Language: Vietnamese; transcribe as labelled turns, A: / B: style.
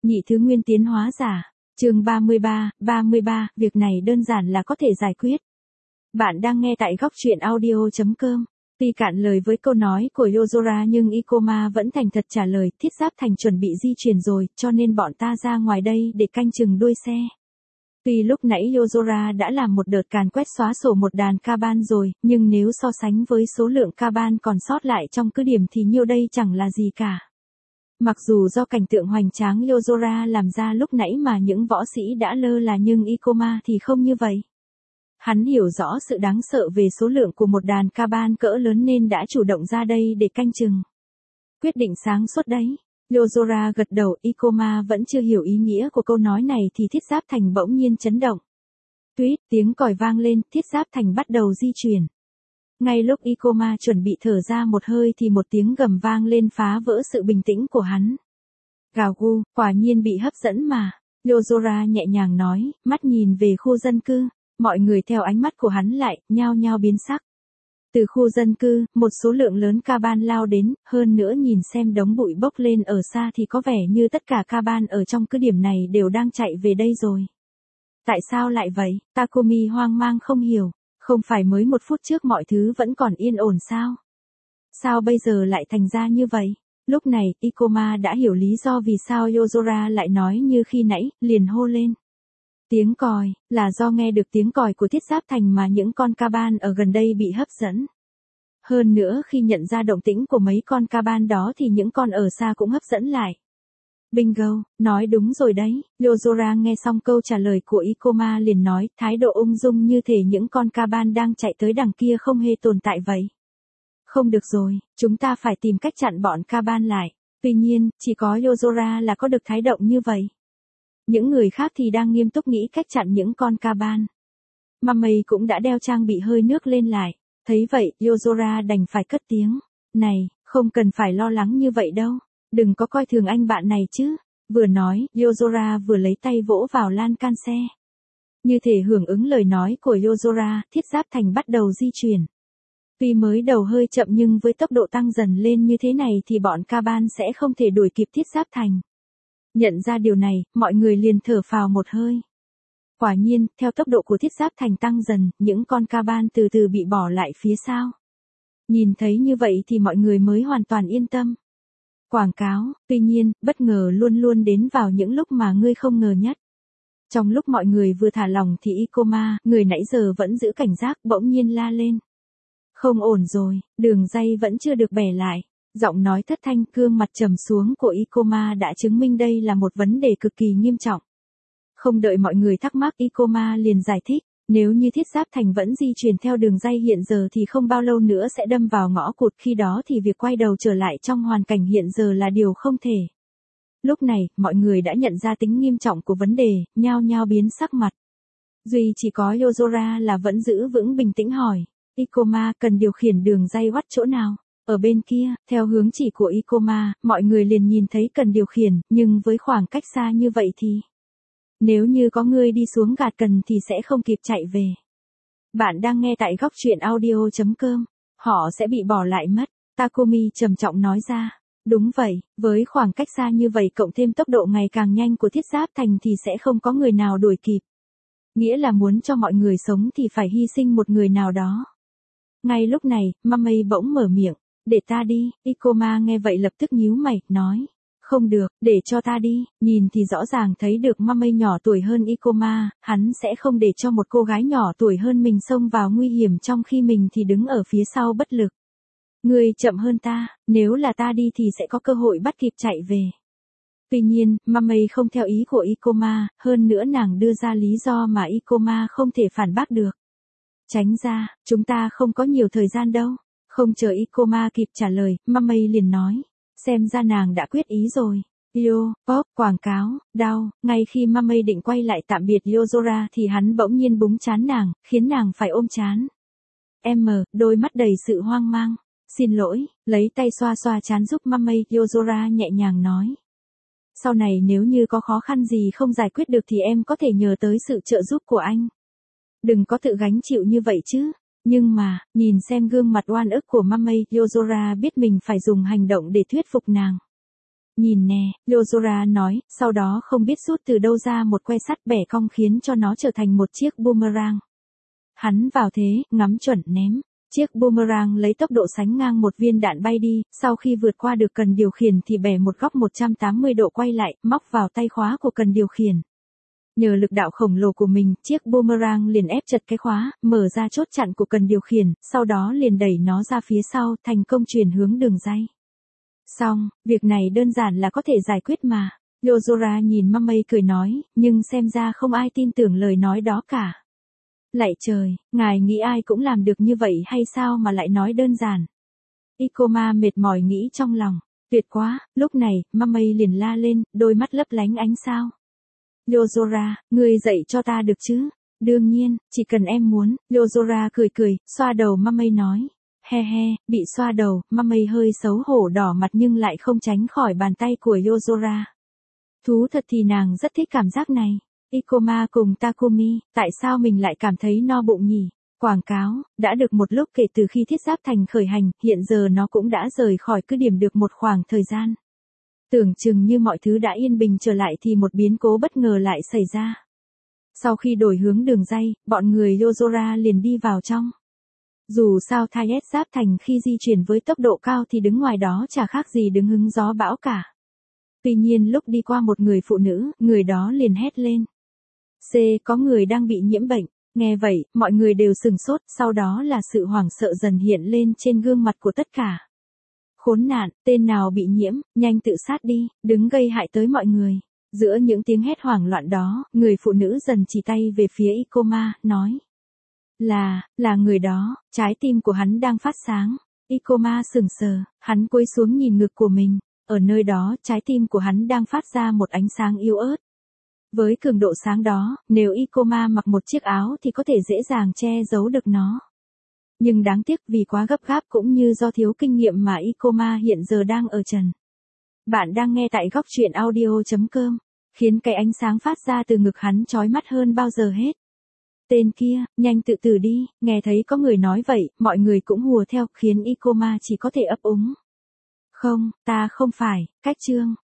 A: Nhị thứ nguyên tiến hóa giả. Chương 33, việc này đơn giản là có thể giải quyết. Bạn đang nghe tại góc truyện audio.com. Tuy cạn lời với câu nói của Yozora nhưng Ikoma vẫn thành thật trả lời, Thiết Giáp Thành chuẩn bị di chuyển rồi, cho nên bọn ta ra ngoài đây để canh chừng đuôi xe. Tuy lúc nãy Yozora đã làm một đợt càn quét xóa sổ một đàn Kaban rồi, nhưng nếu so sánh với số lượng Kaban còn sót lại trong cứ điểm thì nhiêu đây chẳng là gì cả. Mặc dù do cảnh tượng hoành tráng Yozora làm ra lúc nãy mà những võ sĩ đã lơ là nhưng Ikoma thì không như vậy. Hắn hiểu rõ sự đáng sợ về số lượng của một đàn Kaban cỡ lớn nên đã chủ động ra đây để canh chừng. Quyết định sáng suốt đấy. Yozora gật đầu, Ikoma vẫn chưa hiểu ý nghĩa của câu nói này thì Thiết Giáp Thành bỗng nhiên chấn động. Tuýt, tiếng còi vang lên, Thiết Giáp Thành bắt đầu di chuyển. Ngay lúc Ikoma chuẩn bị thở ra một hơi thì một tiếng gầm vang lên phá vỡ sự bình tĩnh của hắn. Gào gu, quả nhiên bị hấp dẫn mà. Yozora nhẹ nhàng nói, mắt nhìn về khu dân cư. Mọi người theo ánh mắt của hắn lại, nhao nhao biến sắc. Từ khu dân cư, một số lượng lớn Kaban lao đến, hơn nữa nhìn xem đống bụi bốc lên ở xa thì có vẻ như tất cả Kaban ở trong cứ điểm này đều đang chạy về đây rồi. Tại sao lại vậy? Takumi hoang mang không hiểu. Không phải mới một phút trước mọi thứ vẫn còn yên ổn sao? Sao bây giờ lại thành ra như vậy? Lúc này, Ikoma đã hiểu lý do vì sao Yozora lại nói như khi nãy, liền hô lên. Tiếng còi, là do nghe được tiếng còi của Thiết Giáp Thành mà những con Kaban ở gần đây bị hấp dẫn. Hơn nữa khi nhận ra động tĩnh của mấy con Kaban đó thì những con ở xa cũng hấp dẫn lại. Bingo, nói đúng rồi đấy. Yozora nghe xong câu trả lời của Ikoma liền nói, thái độ ung dung như thể những con Kaban đang chạy tới đằng kia không hề tồn tại vậy. Không được rồi, chúng ta phải tìm cách chặn bọn Kaban lại. Tuy nhiên, chỉ có Yozora là có được thái độ như vậy. Những người khác thì đang nghiêm túc nghĩ cách chặn những con Kaban. Mamei cũng đã đeo trang bị hơi nước lên lại. Thấy vậy, Yozora đành phải cất tiếng. Này, không cần phải lo lắng như vậy đâu. Đừng có coi thường anh bạn này chứ. Vừa nói, Yozora vừa lấy tay vỗ vào lan can xe. Như thể hưởng ứng lời nói của Yozora, Thiết Giáp Thành bắt đầu di chuyển. Tuy mới đầu hơi chậm nhưng với tốc độ tăng dần lên như thế này thì bọn Kaban sẽ không thể đuổi kịp Thiết Giáp Thành. Nhận ra điều này, mọi người liền thở phào một hơi. Quả nhiên, theo tốc độ của Thiết Giáp Thành tăng dần, những con Kaban từ từ bị bỏ lại phía sau. Nhìn thấy như vậy thì mọi người mới hoàn toàn yên tâm. Quảng cáo, tuy nhiên, bất ngờ luôn luôn đến vào những lúc mà ngươi không ngờ nhất. Trong lúc mọi người vừa thả lòng thì Ikoma, người nãy giờ vẫn giữ cảnh giác, bỗng nhiên la lên. Không ổn rồi, đường ray vẫn chưa được bẻ lại. Giọng nói thất thanh, gương mặt trầm xuống của Ikoma đã chứng minh đây là một vấn đề cực kỳ nghiêm trọng. Không đợi mọi người thắc mắc, Ikoma liền giải thích, nếu như Thiết Giáp Thành vẫn di chuyển theo đường ray hiện giờ thì không bao lâu nữa sẽ đâm vào ngõ cụt, khi đó thì việc quay đầu trở lại trong hoàn cảnh hiện giờ là điều không thể. Lúc này, mọi người đã nhận ra tính nghiêm trọng của vấn đề, nhao nhao biến sắc mặt. Duy chỉ có Yozora là vẫn giữ vững bình tĩnh hỏi, Ikoma cần điều khiển đường ray watt chỗ nào? Ở bên kia, theo hướng chỉ của Ikoma, mọi người liền nhìn thấy cần điều khiển, nhưng với khoảng cách xa như vậy thì... Nếu như có người đi xuống gạt cần thì sẽ không kịp chạy về. Bạn đang nghe tại góc truyện audio.com. Họ sẽ bị bỏ lại mất. Takumi trầm trọng nói ra. Đúng vậy, với khoảng cách xa như vậy cộng thêm tốc độ ngày càng nhanh của Thiết Giáp Thành thì sẽ không có người nào đuổi kịp. Nghĩa là muốn cho mọi người sống thì phải hy sinh một người nào đó. Ngay lúc này, Mamei bỗng mở miệng. Để ta đi, Ikoma nghe vậy lập tức nhíu mày, nói. Không được, để cho ta đi, nhìn thì rõ ràng thấy được Mamei nhỏ tuổi hơn Ikoma, hắn sẽ không để cho một cô gái nhỏ tuổi hơn mình xông vào nguy hiểm trong khi mình thì đứng ở phía sau bất lực. Ngươi chậm hơn ta, nếu là ta đi thì sẽ có cơ hội bắt kịp chạy về. Tuy nhiên, Mamei không theo ý của Ikoma, hơn nữa nàng đưa ra lý do mà Ikoma không thể phản bác được. Tránh ra, chúng ta không có nhiều thời gian đâu. Không chờ Ikoma kịp trả lời, Mamei liền nói. Xem ra nàng đã quyết ý rồi. Yo, pop, quảng cáo, đau. Ngay khi Mamei định quay lại tạm biệt Yozora thì hắn bỗng nhiên búng trán nàng, khiến nàng phải ôm trán. Đôi mắt đầy sự hoang mang. Xin lỗi, lấy tay xoa xoa trán giúp Mamei, Yozora nhẹ nhàng nói. Sau này nếu như có khó khăn gì không giải quyết được thì em có thể nhờ tới sự trợ giúp của anh. Đừng có tự gánh chịu như vậy chứ. Nhưng mà, nhìn xem gương mặt oan ức của Mamei, Yozora biết mình phải dùng hành động để thuyết phục nàng. Nhìn nè, Yozora nói, sau đó không biết rút từ đâu ra một que sắt bẻ cong khiến cho nó trở thành một chiếc boomerang. Hắn vào thế, ngắm chuẩn ném. Chiếc boomerang lấy tốc độ sánh ngang một viên đạn bay đi, sau khi vượt qua được cần điều khiển thì bẻ một góc 180 độ quay lại, móc vào tay khóa của cần điều khiển. Nhờ lực đạo khổng lồ của mình, chiếc boomerang liền ép chặt cái khóa, mở ra chốt chặn của cần điều khiển, sau đó liền đẩy nó ra phía sau, thành công chuyển hướng đường ray. Xong, việc này đơn giản là có thể giải quyết mà. Yozora nhìn Mummy cười nói, nhưng xem ra không ai tin tưởng lời nói đó cả. Lạy trời, ngài nghĩ ai cũng làm được như vậy hay sao mà lại nói đơn giản. Ikoma mệt mỏi nghĩ trong lòng, tuyệt quá, lúc này, Mummy liền la lên, đôi mắt lấp lánh ánh sao. Yozora, ngươi dạy cho ta được chứ? Đương nhiên, chỉ cần em muốn. Yozora cười cười, xoa đầu Mummy nói. He he, bị xoa đầu, Mummy hơi xấu hổ đỏ mặt nhưng lại không tránh khỏi bàn tay của Yozora. Thú thật thì nàng rất thích cảm giác này. Ikoma cùng Takumi, tại sao mình lại cảm thấy no bụng nhỉ? Quảng cáo, đã được một lúc kể từ khi Thiết Giáp Thành khởi hành, hiện giờ nó cũng đã rời khỏi cứ điểm được một khoảng thời gian. Tưởng chừng như mọi thứ đã yên bình trở lại thì một biến cố bất ngờ lại xảy ra. Sau khi đổi hướng đường ray, bọn người Yozora liền đi vào trong. Dù sao Thiết Giáp Thành khi di chuyển với tốc độ cao thì đứng ngoài đó chả khác gì đứng hứng gió bão cả. Tuy nhiên lúc đi qua một người phụ nữ, người đó liền hét lên. Có người đang bị nhiễm bệnh. Nghe vậy, mọi người đều sừng sốt, sau đó là sự hoảng sợ dần hiện lên trên gương mặt của tất cả. Khốn nạn, tên nào bị nhiễm, nhanh tự sát đi, đừng gây hại tới mọi người. Giữa những tiếng hét hoảng loạn đó, người phụ nữ dần chỉ tay về phía Ikoma, nói. Là người đó, trái tim của hắn đang phát sáng. Ikoma sững sờ, hắn cúi xuống nhìn ngực của mình. Ở nơi đó, trái tim của hắn đang phát ra một ánh sáng yếu ớt. Với cường độ sáng đó, nếu Ikoma mặc một chiếc áo thì có thể dễ dàng che giấu được nó. Nhưng đáng tiếc vì quá gấp gáp cũng như do thiếu kinh nghiệm mà Ikoma hiện giờ đang ở trần. Bạn đang nghe tại góc truyện audio.com, khiến cái ánh sáng phát ra từ ngực hắn chói mắt hơn bao giờ hết. Tên kia, nhanh tự tử đi, nghe thấy có người nói vậy, mọi người cũng hùa theo, khiến Ikoma chỉ có thể ấp úng. Không, ta không phải, cách chương.